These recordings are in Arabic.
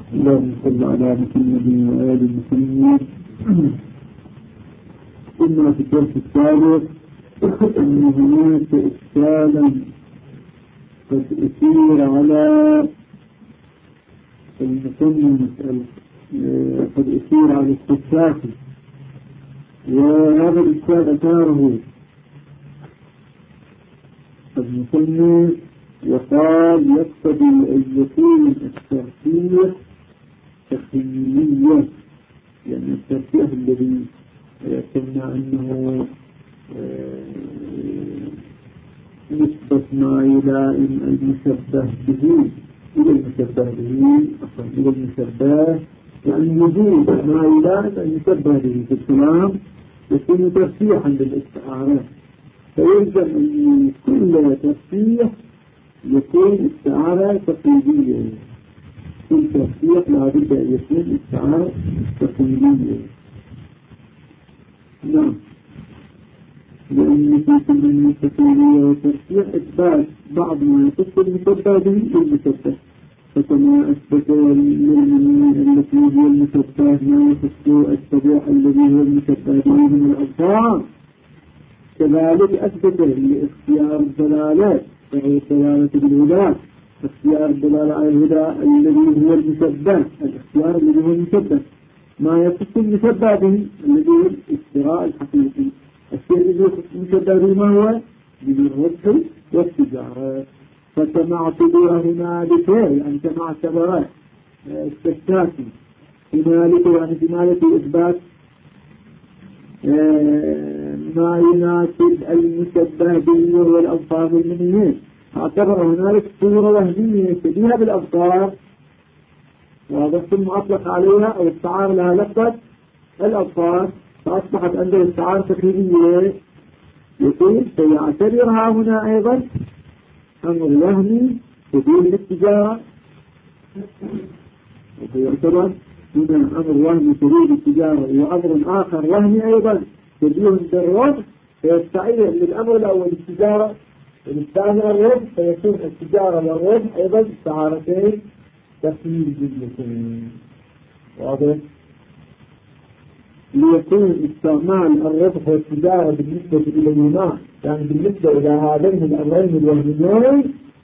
اللهم صل على محمد وآل محمد. كنا في الدرس السابق أن هناك إشكالا قد أثير على المصنف، قد أثير على الصفاتي، وهذا الإشكال أثاره المصنف وقال يقتضي أن يكون الترتيب تخيلية، يعني الترتيب الذي قلنا أنه نسبة ما يلائم المشبه به إلى المشبه به، أصلا إلى المشبه، يعني وجود ما يلائم المشبه به في الكلام يكون ترتيحا للاستعارة، فيلزم أن كل ترتيح يكون استعارة تقليدية، كل ترتيح لابد أن يكون استعارة تقليدية. نعم، لأن في كل التقليدية والترتيح إثبات بعض ما يخص المشبه به للمشبه، فكما أثبت للمؤمنين التي هي المشبه ما يخص التبع الذي هو المشبه به من الألفاظ، كذلك أثبت لاختيار الدلالات وهي الدلالة بالهدى، اختيار الدلالة على الهدى الذي هو المشبه، الاختيار الذي هو المشبه ما يخص المشبه به الذي هو الاستراء الحقيقي، الشيء الذي يخص المشبه به ما هو من الربح والتجارة. فكما اعتبر هنالك، يعني كما اعتبر الشتاتي هنالك، يعني في إثبات ما يناسب المشبه به وهو الأبصار المنية، اعتبر هنالك صورة وهمية شبيهة بالأبصار، ثم أطلق عليها أو استعار لها لفظة الأبصار، فأصبحت عنده استعارة تقليدية، يقول فيعتبرها هنا أيضا أمر وهمي شبيه للتجارة، ويعتبر هنا أمر وهمي شبيه للتجارة، وأمر آخر وهمي أيضا شبيه بالربح، فيستعير للأمر الأول التجارة والثاني الربح، فيكون التجارة والربح أيضا استعارتين تقليديتين. واضح؟ ليكون استعمال الربح والتجارة بالنسبة إليهما، يعني بالنسبة إلى هذين الأمرين الوهميين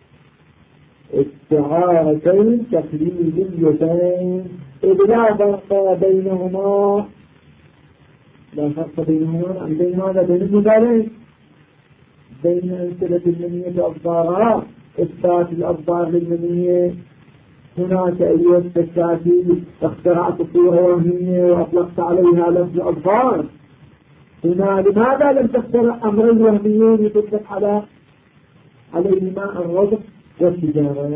استعارتين تقليديتين، إذ لا فرق بينهما، لا فرق بينهما، يعني بين ماذا؟ بين المثالين، بين أمثلة المنية أبصارها، إثبات الأبصار للمنية. هناك أيها التشافي اخترعت صورة وهمية وأطلقت عليها لفظ الأبصار، هنا لماذا لم تخترع أمرين وهميين يطلق عليهما الربح والتجارة؟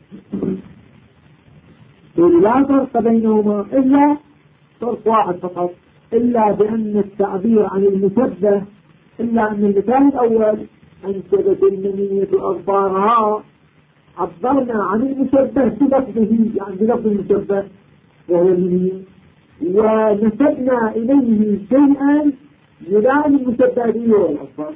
لا فرق بينهما إلا فرق واحد فقط، إلا بأن التعبير عن المشبه، إلا أن المثال الأول أنشدت المنية أبصارها، عبرنا عن المشبه بلفظه، يعني بلفظ المشبه وهو المنية، ونسبنا إليه شيئا يلائم المشبه به وهو الأبصار.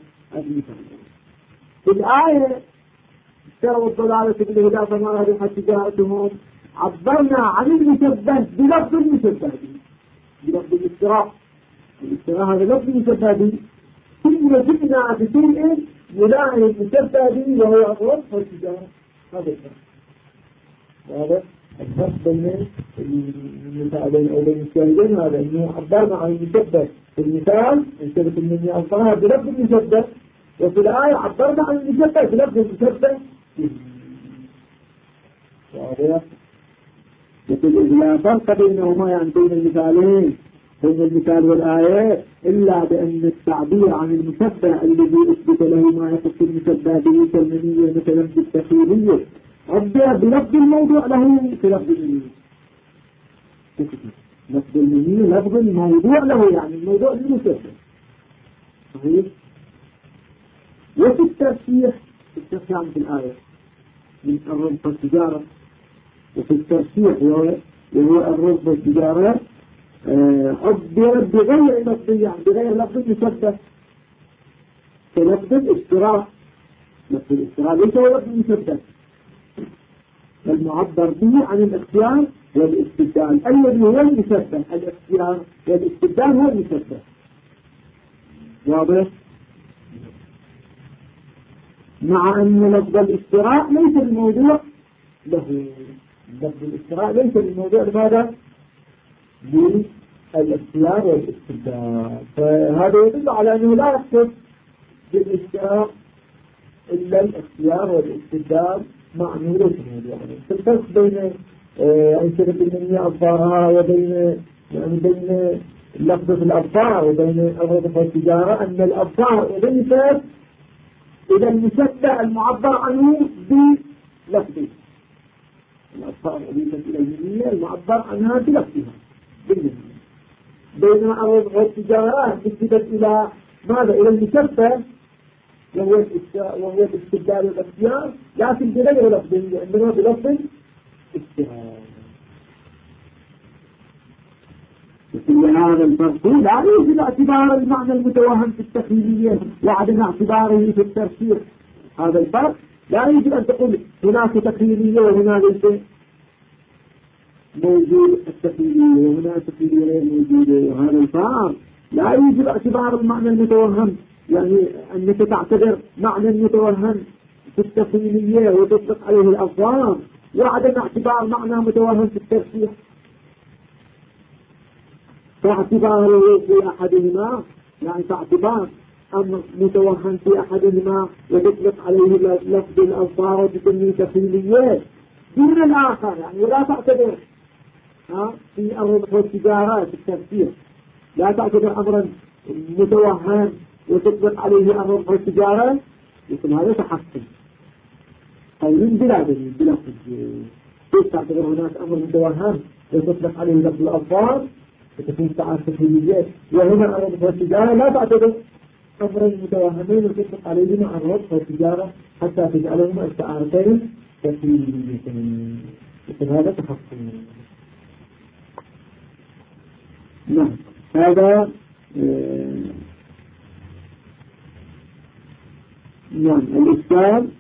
في الآية اشتروا الضلالة بالهدى فما ربحت تجارتهم، عبرنا عن المشبه بلفظ المشبه به، بلفظ الاستراء، الاستراء هذا لفظ المشبه به، ثم جئنا بشيء يلائم المشبه به وهو الربح والتجارة. هذا الفرق. هذا الفرق بين المثالين أو بين الشاهدين، هذا أنه عبرنا عن المشبه في المثال انشبت المنية أبصارها بلفظ المشبه، وفي الآية عبرنا عن المشبه بلفظ المشبه. واضح؟ يقول لا فرق بينهما، يعني بين المثالين، بين المثال والآية، إلا بأن التعبير عن المشبه الذي أثبت له ما يخص المشبه به كالمنية مثلا بالتخيلية عبر بلفظ الموضوع له في لفظ المنية، لفظ المنية لفظ الموضوع له، يعني الموضوع للمشبه. صحيح؟ وفي الترشيح يعني في الآية من الربح والتجارة، وفي الترشيح وهو الربح والتجارة عبر بغير لفظ، يعني بغير لفظ المشبه كلفظ الاستراء، لفظ الاستراء ليس هو لفظ المشبه، المعبر به عن الاختيار والاستبدال الذي هو المشبه. الاختيار والاستبدال هو المشبه. واضح؟ مع أن لفظ الاشتراء ليس الموضوع له. لفظ الاشتراء ليس الموضوع لماذا؟ بالاختيار والاستبدال. فهذا يدل على أنه لا يقصد بالاشتراء إلا الاختيار والاستبدال مع أنه ليس الموضوع. الفرق بين أنشطة المنية أبطارها وبين بين لفظة الأبطار وبين الرضف والتجارة أن الأبطار ليست إذا المشبه المعبر عنه بلفظه. الأبطار أضيفت إلى المنية المعبر عنها بلفظها بالمنية. بينما الرضف والتجارة نسبت إلى ماذا؟ إلى المشبه وهو الاستبدال والاختيار، لكن بغير لفظ، لأنه بلفظ استبدال. وكل هذا الفرق لا يوجد اعتبار المعنى المتوهم في التخيلية وعدم اعتباره في الترسيخ. هذا الفرق لا يوجد أن تقول هناك تخيلية وهنا ليس موجود التخيلية وهنا التخيلية غير موجودة. وهذا الفرق لا يوجد اعتبار المعنى المتوهم، يعني أنك تعتبر معنى متوهم في التخيلية وتطلق عليه الألفاظ وعدم اعتبار معنى متوهم في الترسيخ. فاعتباره في أحدهما يعني تعتبار أمر متوهم في أحدهما وتطلق عليه لفظ الألفاظ وتسميه تخيلية دون الآخر، يعني ولا تعتبر في الربح والتجارة في التفسير لا تعتبر أمرا متوهم وتطلق عليه الربح والتجارة، يكون هذا تحصل قول بلا دليل بلا حجة. كيف تعتبر هناك أمر متوهم وتطلق عليه لفظ الألفاظ وتكون تعارف تخيلية، وهنا الربح والتجارة لا تعتبر أمرا متوهمين وتطلق عليهما الربح والتجارة حتى تجعلهما التعارفين تخيليتين، يكون هذا تحصل. نعم. هذا نعم. الإشكال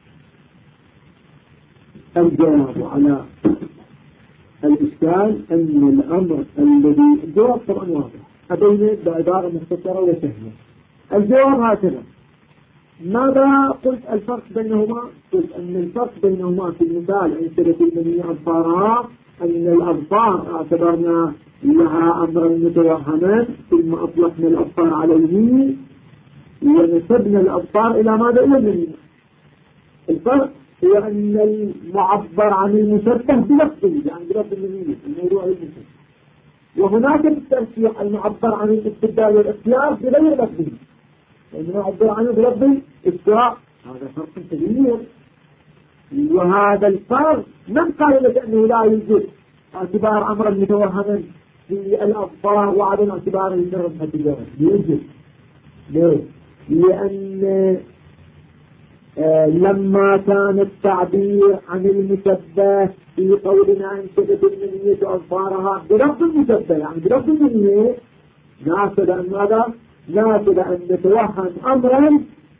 الجواب على الإشكال أن الأمر الذي الجواب طبعا واضح أبين بعبارة مختصرة وسهلة. الجواب هكذا. ماذا قلت الفرق بينهما؟ قلت أن الفرق بينهما في المثال أمثلة المنية أبطارها أن الأبطار اعتبرنا لها أمرا متوهما ثم أطلقنا الأبطار عليه ونسبنا الأبطار إلى ماذا؟ إلى المنية. الفرق هو أن المعبر عن المشبه بلفظه يعني بلفظ المنية الموضوع المشبه، وهناك الترشيح المعبر عن الاستبدال والاختيار بغير لفظه لأنه معبر عنه بلفظ الاستراء. هذا فرق كبير، وهذا الفرق من قال لك أنه لا يوجد اعتبار أمرا متوهما في الأبطار وعدم اعتباره في الربح والتجارة؟ يوجد. ليه؟ لأن لما كان التعبير عن المشبه في قولنا أنشدت المنية أظفارها بلفظ المشبه يعني بلفظ المنية ناسب أن ماذا؟ ناسب أن نتوهم أمرا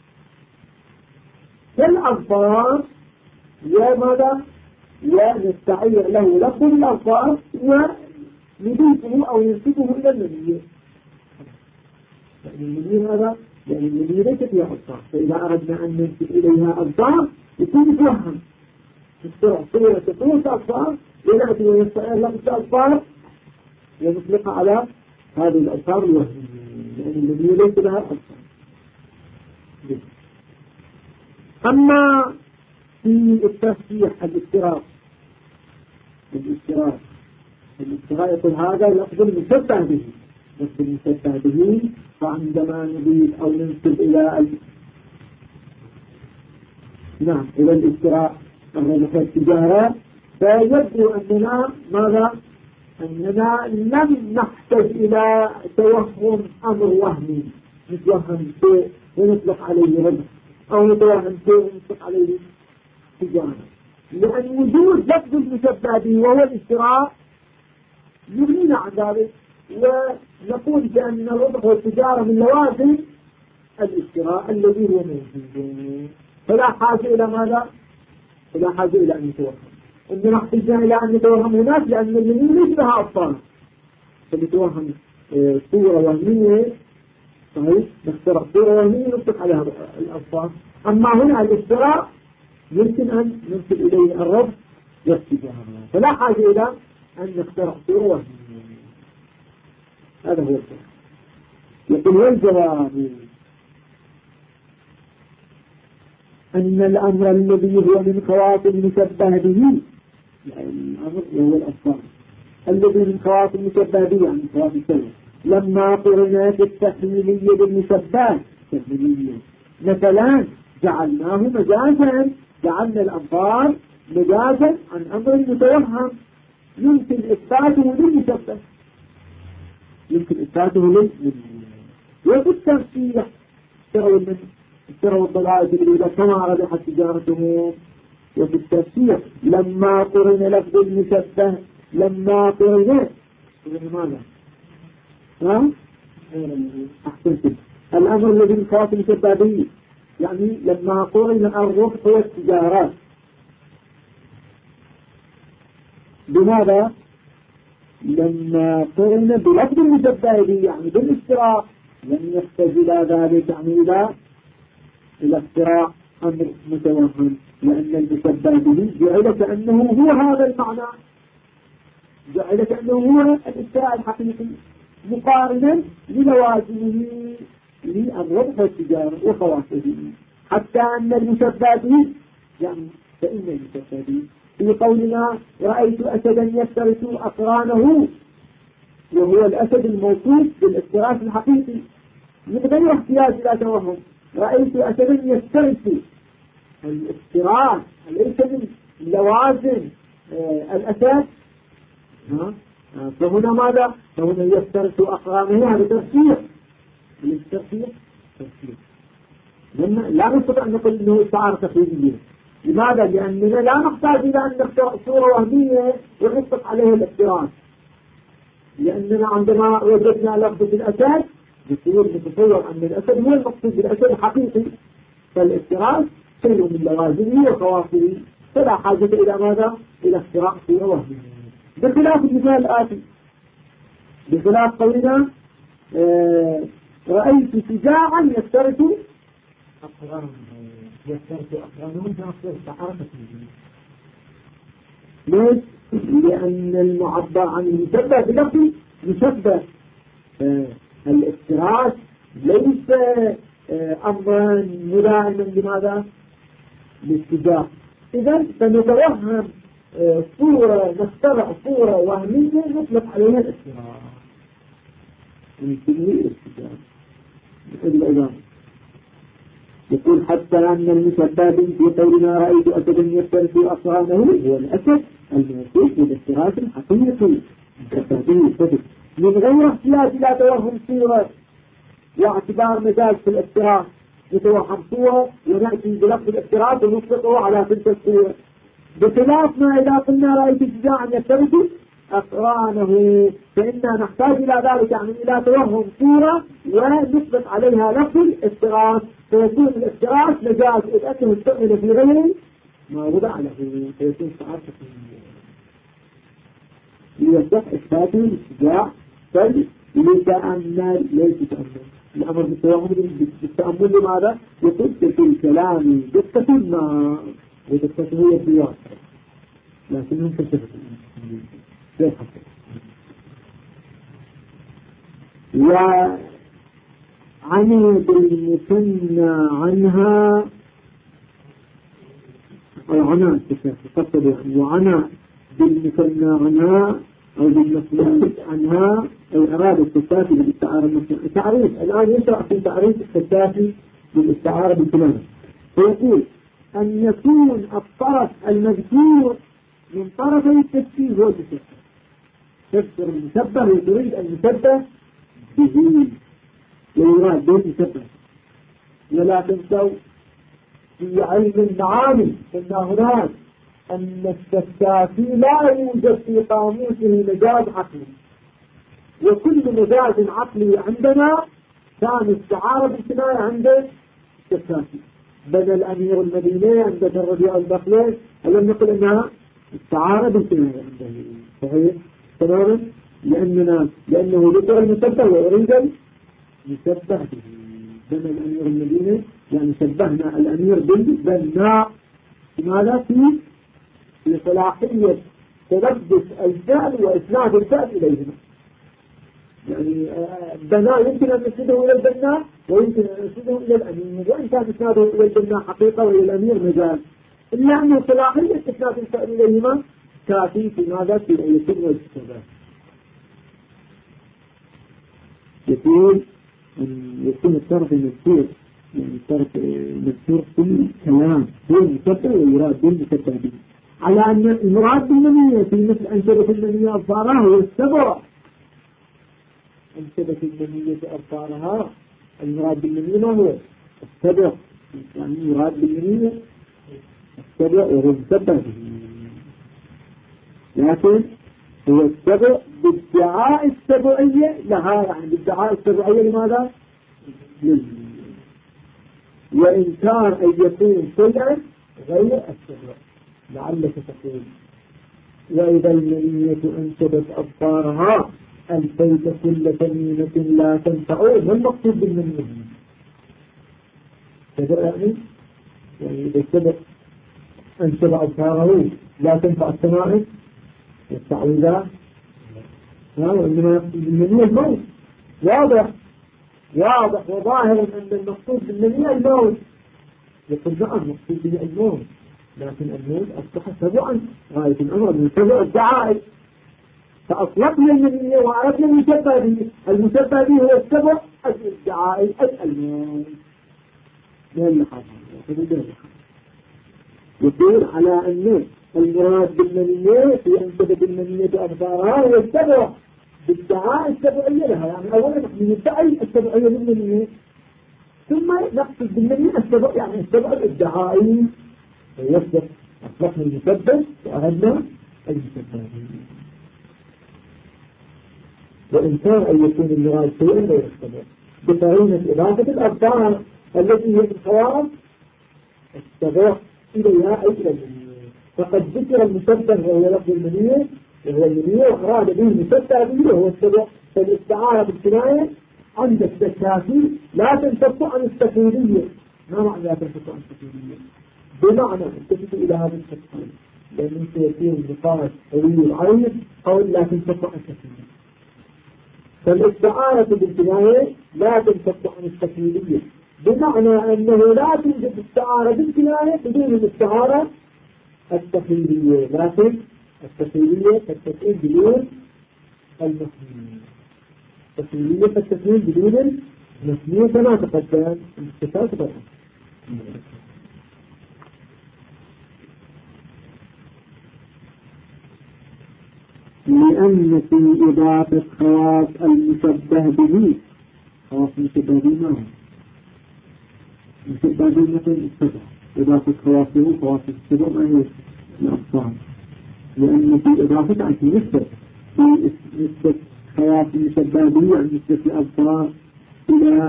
كالأظفار وماذا؟ ونستعير له لفظ الأظفار ونضيفه أو ينسبه إلى المنية. يعني المنية هذا يعني المنية ليست فيها أظفار، فإذا أردنا أن ننسب إليها أظفار يكون متوهم صورة أظفار ونأتي ونستعير لفظ الأظفار ونطلق على هذه الأظفار الوهمية يعني المنية ليس لها أظفار. أما في التفسير الاستراء يقول هذا لفظ المشبه به، لفظ المشبه به، فعندما نضيف أو ننسب إلى نعم إلى الاستراء الربح والتجارة فيبدو أننا ماذا؟ أننا لم نحتاج إلى توهم أمر وهمي نتوهم شيء ونطلق عليه ربح أو نتوهم شيء ونطلق عليه تجارة، لأن وجود لفظ المشبه به وهو الاستراء يغنينا عن ذلك ونقول بأن الربح والتجارة من لوازم الاستراء الذي هو موجود، فلا حاجة إلى ماذا؟ فلا حاجة إلى أن يتوهم. إنما احتجنا إلى أن نتوهم هناك لأن المنين ليس لها أبطال، فنتوهم صورة وهمية صحيح، نخترع صورة وهمية نطلق عليها الأبطال. أما هنا الاختراع يمكن أن ننسب إليه الرب والاتجاه، فلا حاجة إلى أن نخترع صورة وهمية. هذا هو الكلام. يقول والجواب أن الأمر الذي هو من خواص المشبه به، يعني الأمر هو الأفضل الذي من خواص المشبه به، يعني خواص السلم، لما قرنات التحليلية بالمشبه التحليلية مثلا جعلناه مجازا، جعلنا الأمر مجازا عن أمر متوهم يمكن إثباته للمشبه، يمكن إثباته للمشبه. وفي الترشيح اشتروا الضلائل الأولى كما ربحت تجارتهم. وفي التفسير لما قرن لفظ المشبه، لما قرن ماذا؟ أحسنت. الأمر الذي من خواص المشبه به يعني لما قرن الربح والتجارات. بماذا؟ لما قرن بلفظ المشبه به يعني بالاشتراك، لم يحتاج إلى ذلك، يعني إلى اختراع أمر متوهم، لأن المشبه به جعل كأنه هو هذا المعنى، جعل كأنه هو الاختراع الحقيقي مقارنا للوازمه للربح والتجارة وخواصه، حتى أن المشبه به يعني فإن المشبه به في قولنا رأيت أسدا يفترس أقرانه، وهو الأسد الموصوف بالافتراس الحقيقي من غير احتياج إلى توهم. رأيت أسدا يفترس، الافتراس ليس من لوازم الأسد، فهنا ماذا؟ فهنا يفترس أقرانه، هذا تفسير. التفسير تفسير لا نستطيع أن نقول أنه استعارة تقليدية. لماذا؟ لأننا لا نحتاج إلى أن نخترع صورة وهمية ونطلق عليها الافتراس، لأننا عندما وجدنا لفظة الأسد يصير نتصور أن الأسد هو المقصود بالأسد الحقيقي، فالافتراس شيء من لوازمه وخواصه، فلا حاجة إلى ماذا؟ إلى اختراع صورة وهمية. بخلاف المثال الآتي، بخلاف قولنا رأيت شجاعا يفترس أقرانه، يفترس أقرانه بنفس استعارة تقليدية. ليش؟ لأن المعبر عن المشبه بلفظ مشبه، الافتراس ليس أمرا ملائما لماذا؟ للشجاع. إذن فنتوهم صورة، نخترع صورة وهمية نطلق عليها الافتراس ونسميه الاشتجاع. يقول حتى أن المشبه في قولنا رأيت أسدا يفترس أقرانه هو الأسد الموصوف بالافتراس الحقيقي من غير احتياج إلى توهم صورة واعتبار مجاز في الافتراس، نتوهم صورة ونأتي بلفظ الافتراس ونطلقه على تلك الصورة، بخلاف ما إذا قلنا رأيت شجاعا يفترس أقرانه فإننا نحتاج إلى ذلك، يعني إلى توهم صورة ونطلق عليها لفظ الافتراس، فيكون الافتراس مجاز إذ أنه استعمل في غير ما وضع له، فيكون استعارة ليصح إثباته للشجاع فليتأمل ليس تأمل الأمر بالتأمل. لماذا؟ يقول في الكلام دقة ما ودقته هي الديوان، لكنهم كشفت وعني بالمثنى عنها العناء تقصد وعنى بالمثنى عنها أو بالمثنى عنها أو أراد التسافي بالاستعارة المثنى. تعريف الآن يشرع في تعريف التسافي بالاستعارة بالكلام، فيقول أن يكون الطرف المذكور من طرفي التشبيه هو المشبه، تفسر المشبه وتريد المشبه به ويراد به المشبه. ولا تنسوا في علم المعاني أن هناك أن التسافي لا يوجد في قاموسه مجاز عقلي، وكل مجاز عقلي عندنا كان استعارة بالكناية عند التسافي. بنى الأمير المدينة عند الربيع البخلي ألم نقل أنها استعارة بالكناية عنده صحيح تماما لأنه ذكر المشبه وأريد المشبه به بين الأمير المدينة يعني شبهنا الأمير بالبناء لماذا في صلاحية تلبس الفعل وإسناد الفعل إليهما يعني البناء يمكن أن نسنده إلى البناء ويمكن أن نسنده إلى الأمير وإن كان إسناده إلى البناء حقيقة وإلى الأمير مجال إلا أن صلاحية إسناد الفعل إليهما كافي في ماذا في أن يتم والاستخدام يقول أن يكون الطرف المذكور يعني الطرف المذكور في الكلام هو المشبه ويراد بالمشبه به على أن المراد بالمنية في مثل أنشبة المنية أظفارها هو السبع أنشبة المنية أظفارها المراد بالمنية ما هو السبع يعني المراد بالمنية السبع وهو المشبه به لكن هو السبع بادعاء السبعية لها يعني بادعاء السبعية لماذا؟ وإن كان أن يكون شيئا غير السبع لعلك تقول وإذا المنية أنشبت أبصارها ألفيت كل تميمة لا تنفع ما المقصود بالمنية؟ كذا يعني إذا السبع أنشب أبصاره لا تنفع التمائم والتعويذات وإنما المنية الموت واضح وظاهر أن المقصود بالمنية الموت يقول نعم المقصود به الموت لكن الموت أصبح سبعا غاية الأمر من سبع الدعائم فأطلقنا المنية وعرفنا المشبه به المشبه به هو السبع الدعائم الموت ما اللي حصل يقول على أن المراد بالمنية في أنشبة المنية أبصارها هو السبع بالدعاء السبعية لها يعني أولا نحن ندعي السبعية بالمنية ثم نقصد بالمنية السبع يعني السبع الادعائي ويصدق أطلقنا المسبب وأردنا المسبب وإن كان أن يكون المراد شيئا لا يستبع بقرينة إضافة الأبصار التي هي الخواص السبع إليها أي إلى المنية فقد ذكر المسبب وهو لفظ المنية وهو المنية وأراد به المسبب به وهو السبع فالاستعارة بالكناية عند التكافي لا تنفك عن التكوينية ما معنى لا تنفك عن التكوينية بمعنى التفت إلى هذا التكوين لأنه سيكون نقاش طويل عريض قول لا تنفك عن التكوينية فالاستعارة بالكناية لا تنفك عن التكوينية بمعنى أنه لا توجد استعارة بالكناية بدون الاستعارة التخيلية لكن التخيلية تكون بدون المفهوم التخيلية تكون بدون المفهوم كما تقدم الاستفاد طبعا لأن في إضافة خواص المشبه به خواص المشبه به ما هو المشبه به مثل السبع إضافة خواصه خواص السبع ما هي الأبصار لأن في إضافة عن نسبة في نسبة خواص المشبه به عن نسبة الأبصار إلى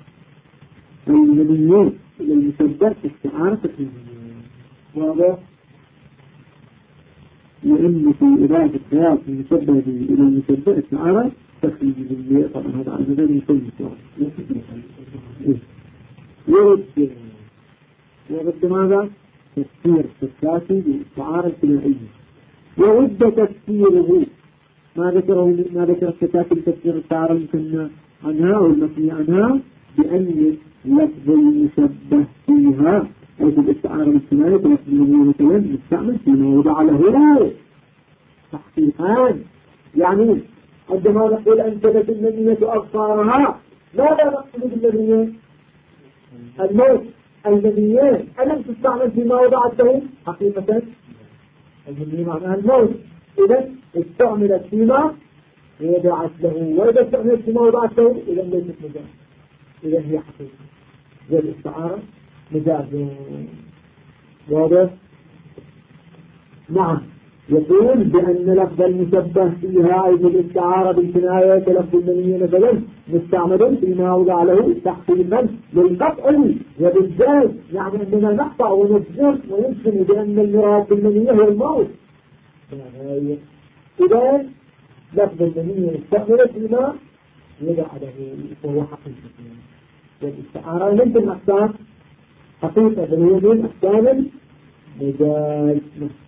المنيات إلى المشبه استعارة التكوينية واضح لأن في إضافة خواص المشبه به إلى المشبه استعارة تكوينية طبعا هذا عن غير مثل يرد ماذا؟ تفسير الثلاثي باستعارة الكنائية وود تفسيره ما ذكر الثلاثي بتفسير التعارة يمكن عنها والمثني عنها بأن لفظ المشبه فيها أو في الاستعارة الكنائية لفظ المنية مثلا مستعمل فيما وضع له تحقيقان يعني عندما نقول أنشبت المنية أبصارها ماذا نقصد بالمنية؟ الموت المنيات ألم تستعمل فيما وضعته حقيقة المنية معناها الموت إذا استعملت فيما وضعت له وإذا استعملت فيما وضعته إذا ليست مجاز إذا هي حقيقة زي الاستعارة مجاز واضح نعم يقول بأن لفظ المشبه فيها أي الاستعارة بالكناية كلفظ المنية مثلا مستعمل فيما وضع له تحصيلا للقطع وبالذات يعني أننا نقطع ونجزم ونجزم بأن المراد بالمنية هو الموت إذا لفظ المنية استعملت بما يدع له وهو حقيقة. والاستعارة من الأحكام حقيقة بالوجود أحكام المجاز.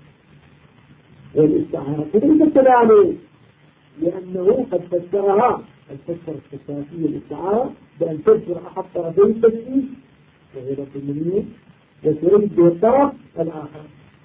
والاستعارة ليست كذلك، لأنه قد فسرها الفسر الخصوصية الاستعارة بأن تذكر أحد طرفي التشبيه وهي لفظ المنية وتريد بالطرف الآخر.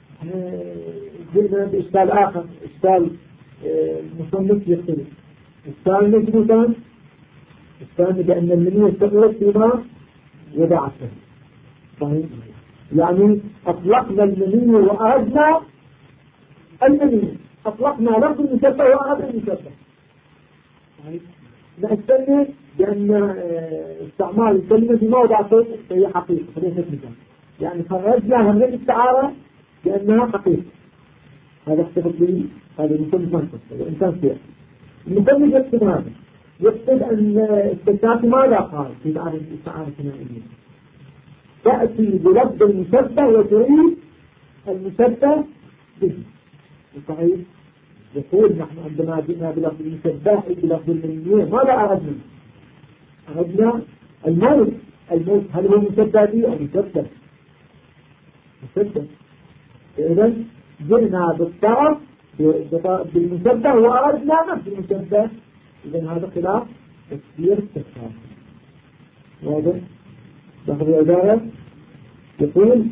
قلنا بإشكال آخر، إشكال المصنف يختلف. إشكال نجم الثاني بأن المنية استغلت فيما يدعته. صحيح؟ يعني أطلقنا المنية وأردنا المنية، أطلقنا لفظ المشبه وأردنا المشبه. صحيح؟ نستنى بأن استعمال الكلمة في موضع صوت هي حقيقة ليست مثال، يعني خرجنا من الاستعارة بأنها حقيقة. هذا اختلف لي، هذا المصنف منطق، الإنسان سيئة. المصنف يقصد هذا، يقصد أن الستات ماذا قال في تعريف الاستعارة الثنائية؟ تأتي بلفظ المشبه وتريد المشبه به. صحيح؟ يقول نحن عندما جئنا بلفظ المشبه بلفظ المنية ماذا أردنا؟ أردنا الموت. الموت هل هو مشبه به أو مشبه؟ مشبه. إذا جئنا بالطرف بالمشبه وأردنا نفس المشبه. إذا هذا خلاف تفسير التفسير. واضح؟ لفظ العبارة يقول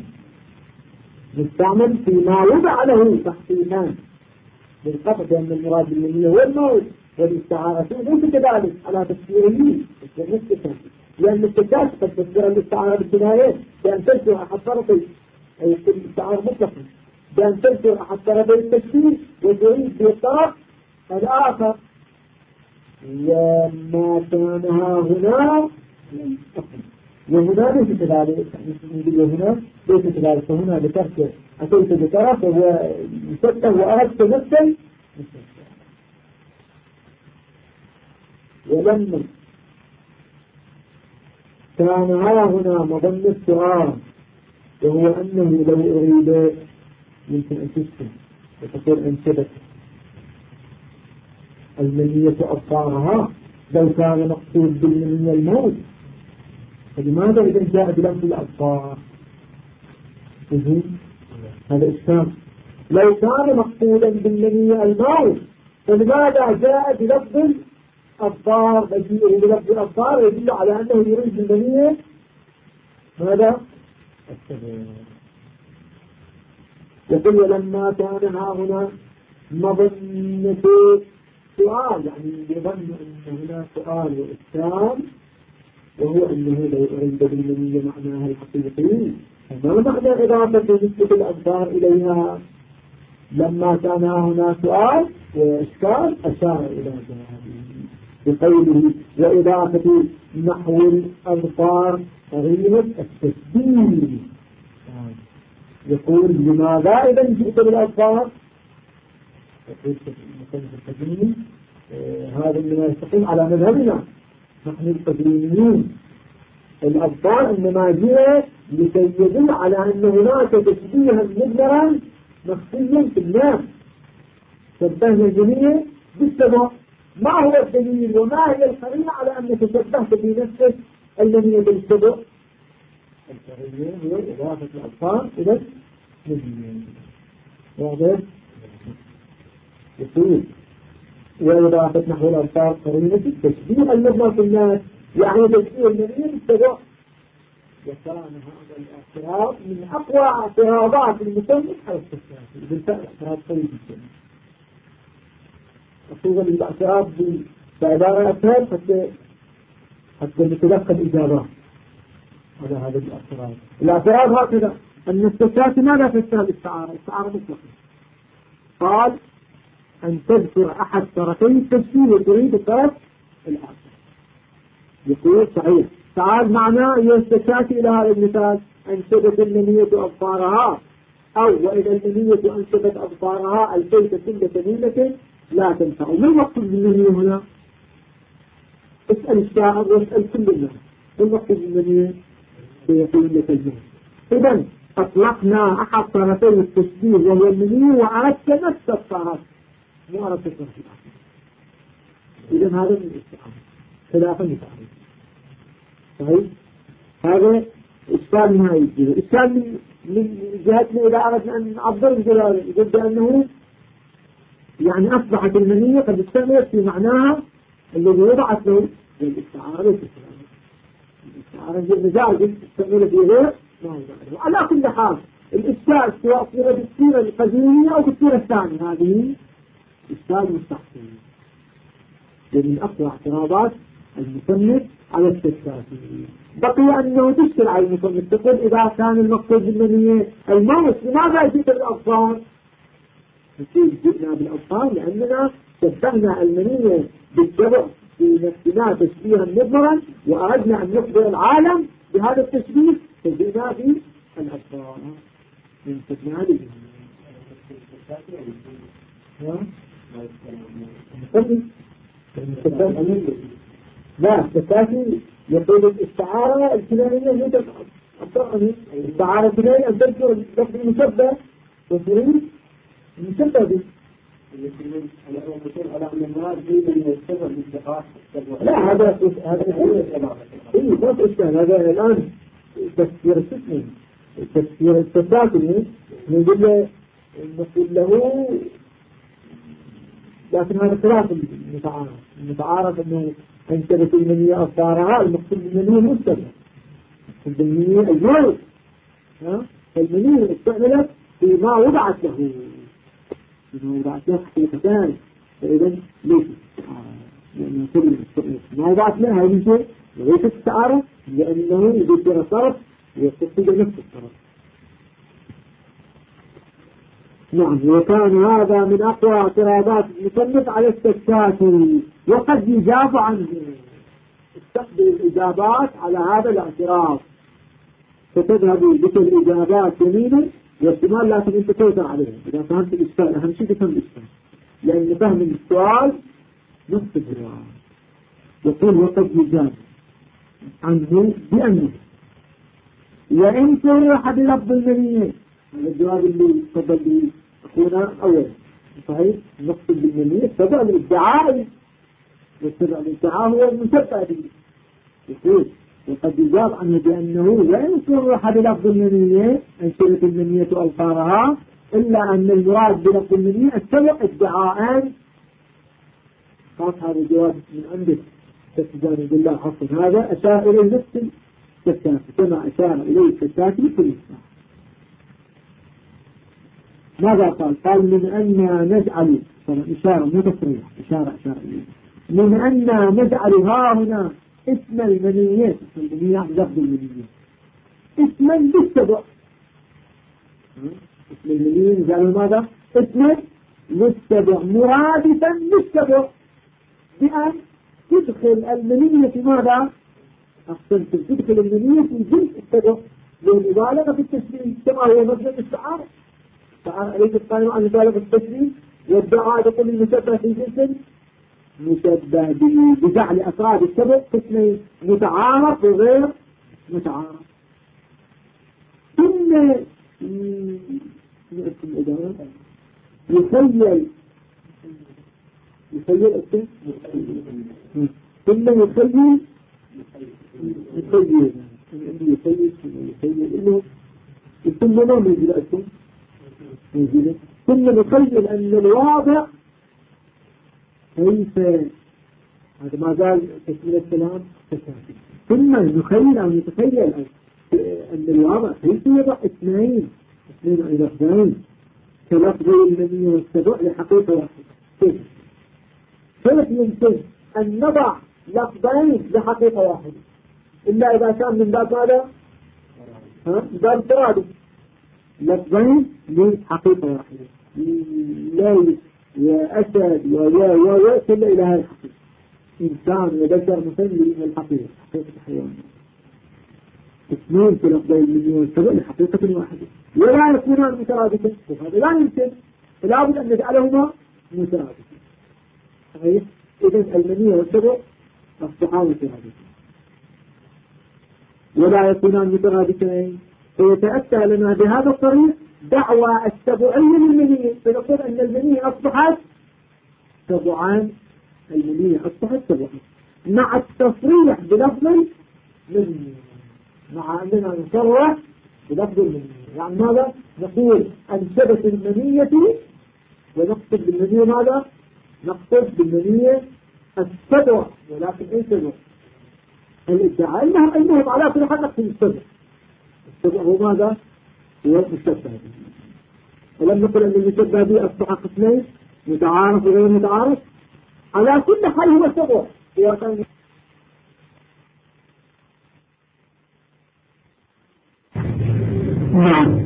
يستعمل فيما وضع له تحقيقان بالقطع بأن المراد بالمنية هو الموت، والاستعارة ليس كذلك على تفسيره لأن التكاس قد تفسير الاستعارة بالبنايات بأن تذكر أحد طرفي أي الاستعارة مطلقا بأن تذكر أحد طرفي التفسير وتعيد بالطرف الآخر. وما كانها هنا وهنا ليس كذلك، وهنا ليس كذلك، فهنا ذكرت أتيت بطرف وهو مشبه وأردت مثل ولما كان هنا مظن السؤال وهو أنه لو أريد يمكن أن تسكن وتقول أنشدت المنية أبطارها لو كان مقصود بالمنية الموت، فلماذا إذا جاء بلفظ الأبطار؟ هذا إشكال. لو كان مقصودا بالمنية الموت فلماذا جاء بلفظ الأبطار؟ مجيئه بلفظ الأبطار يدل على أنه يريد المنية ماذا؟ السبب. يقول ولما كان هنا مظنة سؤال، يعني يظن أن هنا سؤال وإشكال وهو أنه لو أريد بالمنية معناها الحقيقي فما معنى إضافة نسبة الأبصار إليها؟ لما كان هنا سؤال وإشكال أشار إلى ذلك بقوله وإضافة نحو الأبصار قرينة التشبيه. يقول لماذا إذا جئت بالأبصار؟ يقول مصنف التقديم هذا مما يستقيم على مذهبنا نحن التقديميين. الأبصار إنما جاء لكي يدل على أن هناك تشبيها مجمرا مخفيا في الناس، شبهنا الجميع بالسبب. ما هو الدليل وما هي القرينة على أن تشبهت في نفسك الذي بالسبب؟ القرينة هو إضافة الأبصار إلى النجمين. واضح؟ يقول وإضافة نحو الأبصار قرينة التشبيه المجمر في الناس، يعني تشبيه النبي بالسبب. وكان هذا الاعتراض من أقوى اعتراضات المصنف على التشبيه، بالفعل اعتراض قوي جدا. خصوصا الاعتراض بعبارة أسهل حتى نتلقى الإجابات على هذا الاعتراض. الاعتراض هكذا أن التشبيه ماذا فسر الاستعارة؟ الاستعارة مطلقة. قال أن تذكر أحد طرفي التشبيه وتريد الطرف الآخر. يقول صحيح. تعال معنا يستشاك إلى هذا المثال أنشدت المنية أبصارها، أو وإذا المنية أنشدت أبصارها البيت كل سنينة لا تنفع. ما المقصود بالمنية هنا؟ اسأل الشاعر واسأل كل الناس ما المقصود بالمنية؟ سيقول لك الجهل. إذن أطلقنا أحد طرفي التشبيه وهو المني وأردت نفس الطرف مو أردت التشبيه. إذن هذا من الاستعارة خلافا لتعريف. صحيح؟ هذا إشكال ما يجيه. إشكال من جهتنا إذا أردنا أن نعبر بجلاله يقول بأنه يعني أصبحت المنية قد استعملت في معناها الذي وضعت له الاستعارة. الاستعارة هي المزاج استعملت في غير ما هو. على كل حال الإشكال سواء صيغة بالصيغة القديمة أو بالصيغة الثانية هذه إشكال مستحسن. من أقوى اعتراضات المصنف على التشكاكي. بقي أنه تشكل على المصنف تقول إذا كان المقصود بالمنية الموت لماذا يجب الأطفال؟ نقول جئنا بالأطفال لأننا شبهنا المنية بالجبع في نفسنا تشبيها مضمرا وأردنا أن نخبر العالم بهذا التشبيه فجئنا في الأطفال من شبهنا هذه لا التكافي يقول الاستعارة الكلامية هي الاستعارة الكلامية أن تذكر لفظ المشبه وتريد المشبه به. لا هذا هذا الآن تفسير السكن تفسير التكافي نقول له لكن هذا خلاف المتعارف أنه انتبت المنية أصدارها المقصود بالمنية المستمع المنية الجوز فالمنية استعملت فيما وضعت له حقيقتان فإذا ليس لأنه كل ما وضعت لها هذه شيء ليس استعارة لأنه يذكر الطرف ويستفيد نفس الطرف. نعم وكان هذا من أقوى اعتراضات المصنف على التشكاكي وقد يجاب عنه. استقبل الإجابات على هذا الاعتراض فتذهب بك الإجابات يمينا واحتمال لكن أنت توزع عليها إذا فهمت الإشكال. أهم شيء تفهم الإشكال لأن فهم السؤال نصف الجواب. يقول وقد يجاب عنه بأنه وإن صرح بلفظ المنية هذا الجواب اللي تفضل به أخونا أول صحيح نقصد بالمنية تبع الادعاء والتبع الادعاء هو المشبه به. يقول وقد يجاب عنه بأنه وإن صرح بلفظ المنية أنشرت المنية ألقارها إلا أن المراد بلفظ المنية السبق ادعاءان. خاص هذا الجواب من عندك تتجانب بالله حصل هذا أشار إليه نفس التكافي كما أشار إليه التكافي في الإسلام. ماذا قال؟ قال من أن نجعل إشارة مو تصريح إشارة إليه من أن نجعل ها هنا اسم المنية لفظ المنية اسما للسبع. اسم المنية نجعل ماذا؟ اسما للسبع مرادفا للسبع بأن تدخل المنية في ماذا؟ أحسنت تدخل المنية في جنس السبع للمبالغة في التشبيه كما هو مبنى الاستعارة. أليس القائم عن مبالغة في التشبيه والدعاء تقول المشبه في جنس مشبه به بجعل أفراد السبع قسمين متعارف وغير متعارف. ثم يخيل ثم يخيل إنه ثم ما موجود أكثر موجودة ثم نخيل أن الواضع كيف هذا ما زال تشميل الكلام تكافي. ثم نخيل أو نتخيل أن الواضع كيف يضع اثنين عن لفظين كلفظ المنية والسبع لحقيقة واحدة. كيف يمكن أن نضع لفظين لحقيقة واحدة إلا إذا كان من باب ماذا؟ باب ترادف لفظين لحقيقة واحدة ليل وأسد ويأسل إلى هذه الحقيقة إنسان وبشر مسلم من الحقيقة حقيقة الحيوان اثنين في لفظين المنية والسبع لحقيقة واحدة ولا يكونان مترادفين وهذا لا يمكن فلا بد أن نجعلهما مترادفين. صحيح؟ إذن المنية والسبع أصبحان مترادفين ولا يكونان مترادفين فيتأتى لنا بهذا الطريق دعوى التبعية للمنية، فنقول أن المنية أصبحت تبعان، المنية أصبحت تبعان مع التصريح بلفظ المنية، مع أننا نصرح بلفظ المنية. يعني ماذا؟ نقول أنشبت المنية، ونقصد بالمنية ماذا؟ نقصد بالمنية السبع، ولكن أي سبع؟ الادعاء أنهم على كل حال نقصد السبع. السبع هو ماذا؟ هو المشبه. ولم نقل أن المشبه به أصبح قسمين، متعارف وغير متعارف. على كل حال هو سبع. نعم.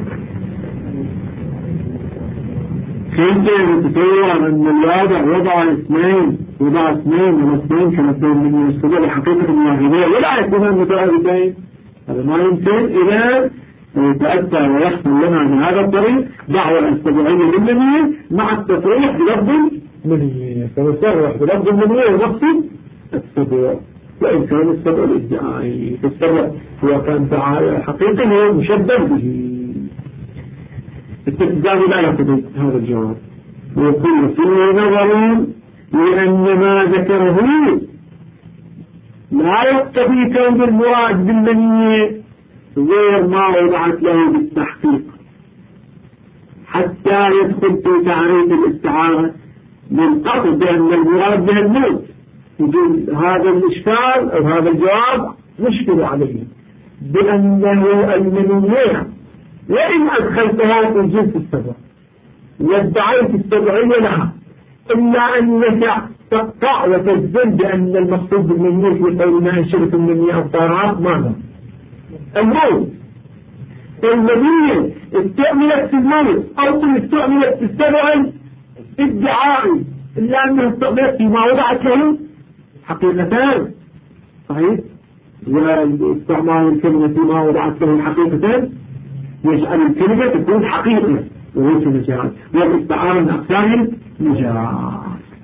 كيف يتصور أن الواضع وضع اثنين والاثنين كمثلين من يستطيع لحقيقة واحدة ولا يكونان متعارفين؟ هذا ما يمكن إلى يتأتى ويحصل لنا من هذا الطريق دعوة السبعية للمنية مع التصريح بلفظ المنية، فنصرح بلفظ المنية ونقصد السبع. وإن كان السبع الإدعائي فالسبع هو كان حقيقة هو مشبه به. استخدام لا يقضي هذا الجواب، ويقول فيه نظر لأن ما ذكره لا يقتضي كون المراد بالمنية غير ما وضعت له بالتحقيق حتى يدخل في تعريف الاستعارة للقطع بأن المراد به الموت. يقول هذا الإشكال أو هذا الجواب مشكل عليه بأنه المنية وإن أدخلتها في جنس السبع وادعيت السبعية لها، إلا أنك تقطع وتجزم بأن المقصود بالمنية في قولنا أنشرة المنية أبطارات ماذا؟ الموت. فالمنية استعملت في الموت أو استعملت في السبع ادعائي، إلا أنها استعملت فيما وضعت له حقيقتان. صحيح؟ واستعمال الكلمة فيما وضعت له حقيقتان يجعل الكلمة تكون حقيقة وليس مجال، والاستعارة من أقسام المجال.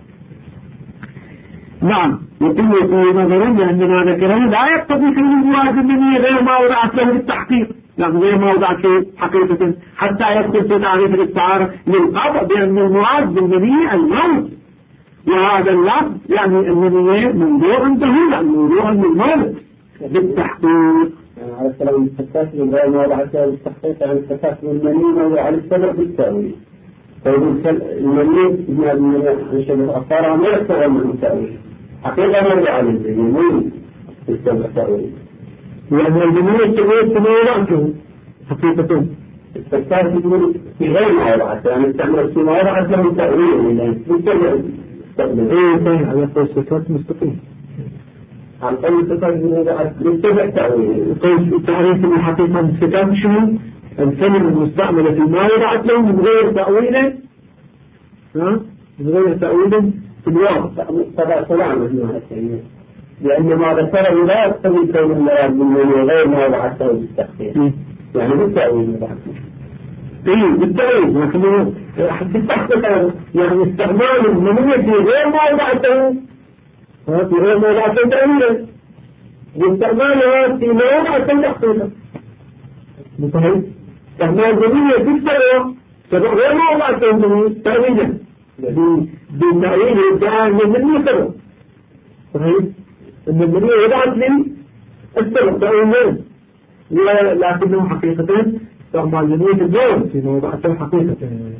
نعم. يقول في نظرا لأن ما ذكره لا يقتضي كون المراد بالمنية غير ما وضعت له بالتحقيق، يعني غير ما وضعت له حقيقة حتى يدخل في تعريف الاستعارة للقطع بأن المراد بالمنية الموت. وهذا اللفظ يعني المنية موضوع عنده، يعني موضوع من الموت بالتحقيق. على السلام الفتاة من غير ما وضعت له بالتحقيق، يعني الفتاة بالمنية وعلى السبب بالتأويل. فيقول المنية ابن المنية عن شبه أفكارها ما يستغل من التأويل حقيقة ما يعلم المنية بالسبب التأويل، لأن المنية التأويل كما وضعته حقيقة. الفتاة يقول في غير ما وضعت، يعني استعمل فيما وضعت له التأويل يعني بالسبب استقبل. إيه صحيح، على قول الصفات مستقيم. عن قول الصفات بالسبب التأويل. قول تعريف الحقيقة الصفات شنو؟ الكلمة المستعملة فيما وضعت له من غير تأويل، من غير تأويل في الواقع. طبعا سلامة لأن ما ذكره لا يقتضي كون المراد بالمنية غير ما وضعت له بالتحقيق، يعني بالتأويل. ايه بالتأويل، لكنه بالتحقيق يعني استعمال المنية في غير ما وضعته، في غير ما وضعته تأويلا، واستعمالها في ما وضعته تحقيقا. متهيئ استعمال المنية في السبع غير ما وضعته تأويلا، بالتأويل يدعى أن المنية سبع. صحيح أن المنية وضعت لي السبع تأويلا، لكنه حقيقة استعمال المنية في الجواب فيما وضعته حقيقة.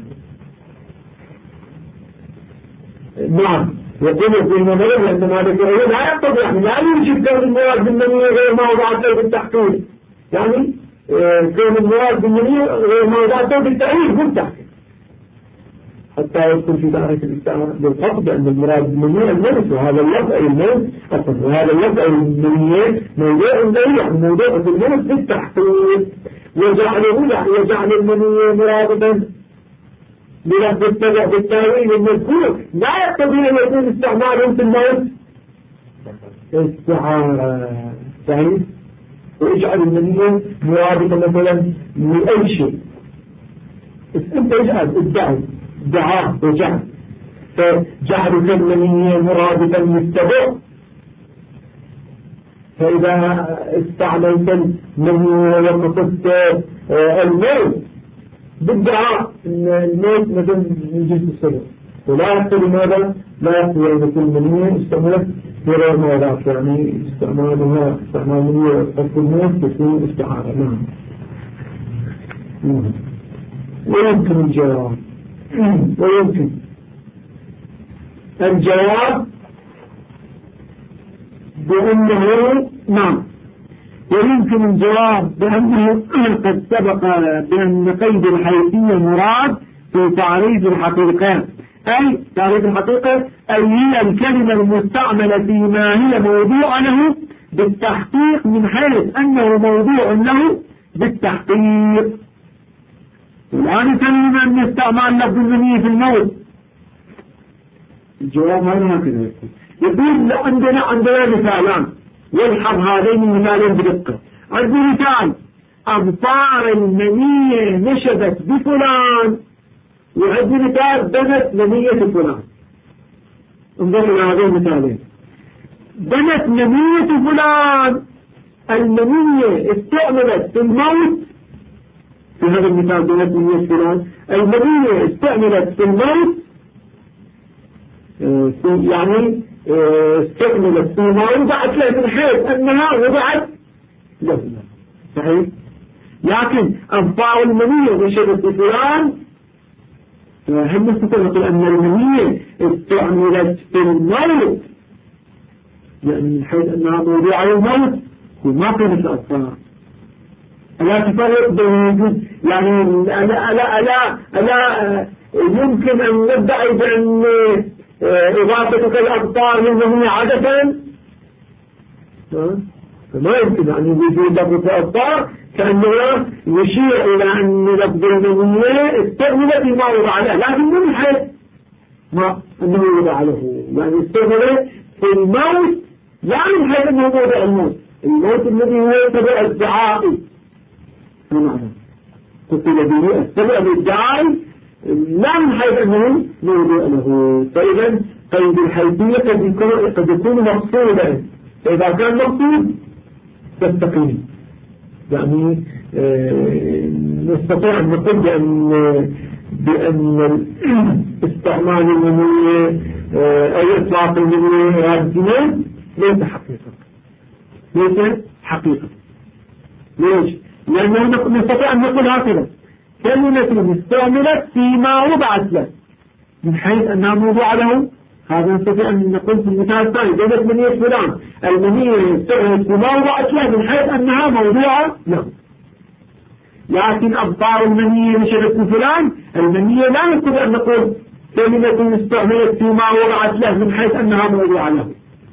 نعم. يقول في المنية لأن ما ذكره لا يقتضي، يعني لا يوجد كون المراد بالمنية غير ما وضعته بالتحقيق، يعني كون المراد بالمنية غير ما وضعته بالتأويل بالتحقيق حتى يدخل في تعريف الاستعارة بالقطع بأن المراد بالمنية الموت، وهذا اللفظ أي الموت أصلا، وهذا اللفظ أي المنية موضوع ضيع، موضوع بالموت بالتحقيق، وجعل المنية مرادة بلفظ السبع بالتأويل المذكور لا يقتضي أن يكون استعمالهم في الموت استعارة. صحيح. ويجعل المنية مرادة مثلا لأي شيء، انت اجعل دعاء وجعل، فجعل المنية مرادة للسبع فإذا استعملت المني وقصدت الموت بالدعاء أن الموت مثلا من جنس السبب، ولا يقتل ماذا؟ لا يقتل أن يكون المنية استعملت في غير موضعات، يعني استعمال منية وقصد الموت تكون استعارة. نعم. ويمكن الجواب بأنه نعم، ويمكن الجواب بأنه قد سبق بأن قيد الحيثية مراد في تعريف الحقيقة، أي تعريف الحقيقة أي هي الكلمة المستعملة فيما هي موضوع له بالتحقيق، من حيث أنه موضوع له بالتحقيق. والآن يسلم أن استعمال لفظ المنية في الموت. الجواب هكذا يقول عندنا مثالان، يلحظ هذين المثالين بدقة. عندنا مثال أبطار المنية نشبت بفلان، وعندنا مثال بنت منية فلان. انظروا إلى هذين المثالين. بنت منية فلان، المنية استعملت في الموت، في هذا المثال بنت منية فلان المنية استعملت في الموت، يعني استعملت فيما وضعت له من حيث أنها وضعت له، صحيح؟ لكن أبطار المنية نشبت بفلان، هم نقول أن المنية استعملت في الموت، يعني من حيث أنها موضوع الموت وما كانت الأبطار. ألا تفرق بين يعني ألا يمكن أن ندعي بأن إضافتك الأبطار للمنية عادة؟ فما يمكن أن يجي لفظ الأبطار كأنه يشير إلى أن لفظ المنية استعمل فيما وضع له، لكن من حيث ما أنه وضع له، يعني استعمل في الموت، لا من حيث أنه موضع الموت الذي هو تبع الدعائي. ما معنى قتل به السبع الدعائي، لا من حيث أنه موضوع له. فإذا قيد الحيثية قد يكون مقصودا، فإذا كان مقصود تستقيم، يعني نستطيع أن نقول بأن استعمال المنية أو إطلاق المنية هذه ليس حقيقة. ليش؟ لأنه نستطيع أن نقول هكذا: كلمة استعملت فيما وضعت له، من حيث أنها موضوع له. هذا نستطيع أن نقول في المثال الثاني بنت منية فلان، المنية استعملت فيما وضعت له من حيث أنها موضوعة له. لكن أبطار المنية نشبت بفلان، المنية لا نستطيع أن نقول كلمة استعملت فيما وضعت له من حيث أنها موضوعة له،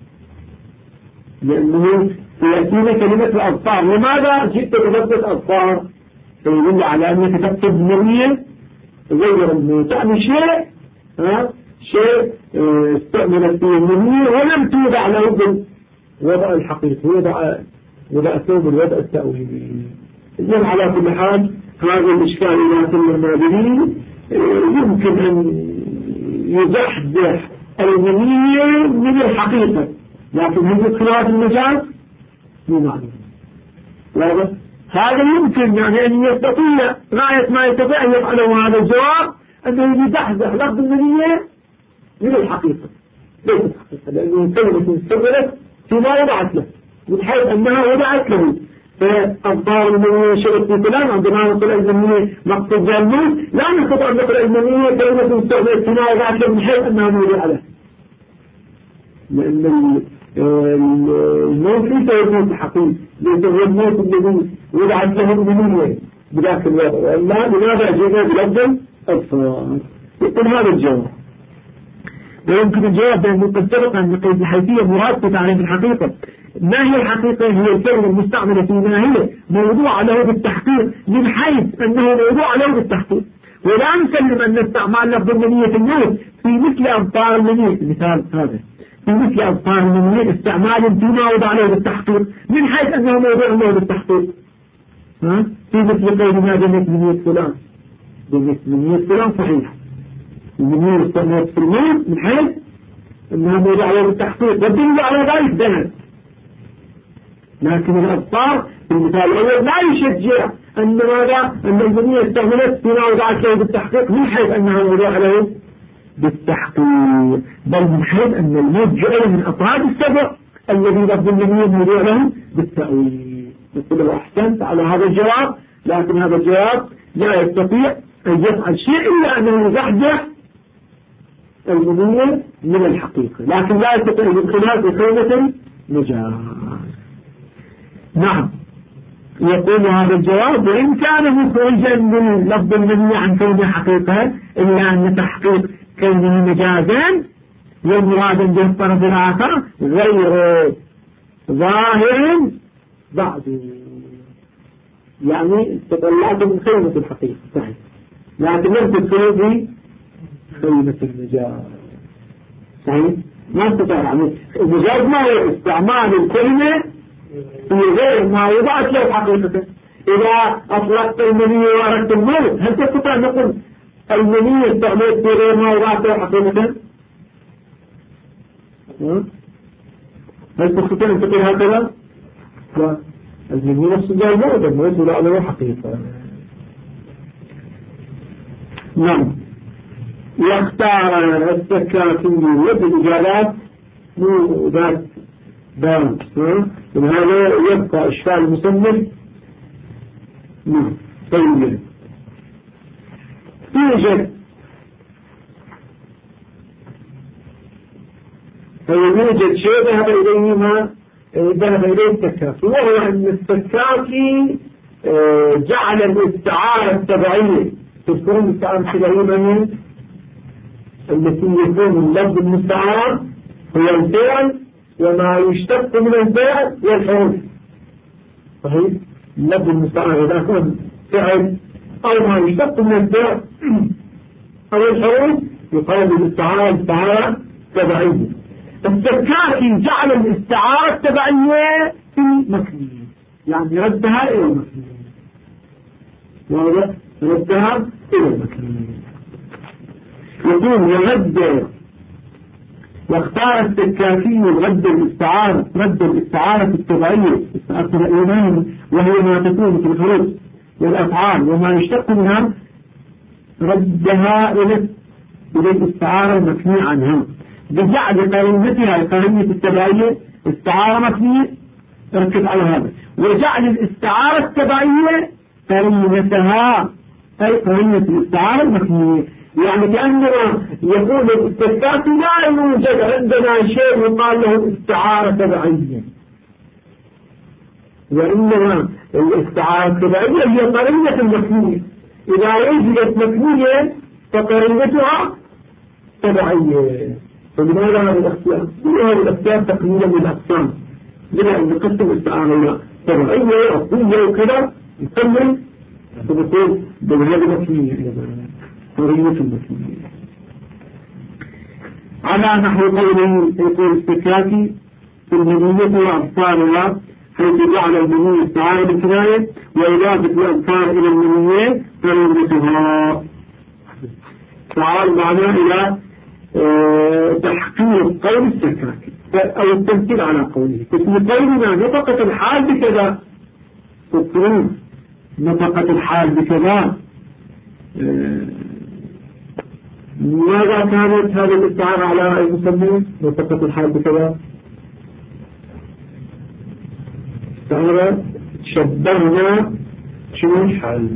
لأنه سيأتينا كلمة الأبطار. لماذا جئت بلفظ أبطار؟ فيدل على أنك تكتب منية غير الموت، يعني شيء استعملت فيه المنية ولم توضع له بالوضع الحقيقي، وضع ثوب الوضع التأويلي. إذن على كل حال هذا الإشكال إلى كل به يمكن أن يزحزح المنية من الحقيقة، لكن هذا خلاف المجال مو معنى. هذا يمكن يعني أن يستطيع غاية ما يستطيع أن يفعله هذا الجواب، أنه يزحزح لفظ المنية من الحقيقة، ليس الحقيقة، لأنه كلمة استغلت فيما وضعت له من حيث أنها وضعت له. فأبطار المنية شرط في فلان، عندما نقول المنية مقصود بالموت، لا نستطيع أن نقول المنية كلمة استغلت فيما وضعت له من حيث أنها موضوع له، لأن الموت ليس هو الموت الحقيقي، ليس هو الموت الذي وضعت له المنية بذاك الوضع، وإلا لماذا جئنا بلفظ أبطار؟ يقول هذا الجواب. ويمكن الجواب بأنه قد سبق أن قيد الحيثية مراد في تعريف الحقيقة. ما هي الحقيقة؟ هي الكلمة المستعملة فيما هي موضوع له بالتحقيق، من حيث أنه موضوع له بالتحقيق. ولا نسلم أن استعمال لفظ المنية في الموت في مثل أبطار المنية، مثال هذا في مثل أبطار المنية استعمال فيما وضع له بالتحقيق من حيث أنه موضوع له بالتحقيق. في مثل قيدنا بنت منية فلان، بنت منية فلان صحيح، المنية استعملت في الموت من حيث أنها موضوع له بالتحقيق، والدليل على ذلك بنت. لكن الأبصار في المثال الأول لا يشجع أن ماذا أن المنية استعملت في موضع شيء بالتحقيق من حيث أنها موضوع له بالتحقيق، بل من حيث أن الموت جعل من أفراد السبع الذي لفظ المنية موضوع له بالتأويل. يقول له أحسنت على هذا الجواب، لكن هذا الجواب لا يستطيع أن يفعل شيء إلا أنه يزحزح المنية من الحقيقة، لكن لا يستطيع الانخلاف بخيمة المجاز. نعم، يقول هذا الجواب وإن كان مخرجا من لفظ المنية عن كونه حقيقة إلا أن تحقيق كونه مجازا ومرادا به الطرف الآخر غير ظاهر بعد، يعني استقلات من خيمة الحقيقة صحيح، لكن لم تدخل في خيمة المجاز صحيح، ما استطاع يعني المجاز ما هو استعمال الكلمة في غير ما يضعت له حقيقة. إذا أطلقت المنية وأردت الموت هل تستطيع أن نقول المنية استعملت في غير ما يضعت له حقيقة؟ هل تستطيع أن تقول هكذا؟ لا، المنية نفس الموت، الموت لا له حقيقة. نعم، يختار السكاكين بالإجابات مو ذات بان، هذا يبقى إشكال المسمى. نعم طيب، يوجد شيء ذهب إليه السكاكي، وهو أن السكاكي جعل الاستعارة التبعية، تذكرون الاستعارة التبعية التي يكون اللفظ المستعار هو الفعل وما يشتق من الفعل والحروف صحيح. اللفظ المستعار إذا كان فعل أو ما يشتق من الفعل أو الحروف يقال بالاستعارة التبعية. السكاكي جعل الاستعارة التبعية في المكنية، يعني ردها إلى المكنية، واضح؟ ردها إلى المكنية. يقول واختار السكاكي رد الاستعارة التبعية الإيمان، وهي ما تكون في الحروف والأفعال وما يشتق منها، ردها إلى الاستعارة المكنية عنها بجعل قرينتها القرينة التبعية استعارة مكنية، ركز على هذا، وجعل الاستعارة التبعية قرينتها أي قرينة الاستعارة المكنية. يعني كأننا يقول السكاكي لا يوجد عندنا شيء يقال له استعارة تبعية، وإنما الاستعارة التبعية هي قرينة المكنية، إذا وجدت مكنية فقرينتها تبعية. فلماذا هذا الاختيار؟ هذا الاختيار تقليلا من الأقسام، لما أن قسم الاستعارة تبعية أصلية وكذا يكمل تقول بهذه المكنية قرينة المكنية على نحو قوله يقول السكاكي في المنية وأبصارها، حيث جعل المنية استعارة بالكناية وإضافة الأبصار إلى المنية قرينتها. تعال معنا إلى تحقيق قول السكاكي أو التمثيل على قوله. في قولنا نطقت الحال بكذا، تذكرون نطقت الحال بكذا، ماذا كانت هذه الاستعارة على المسمى؟ نطقت الحال بكذا استعارة شبهنا شنو؟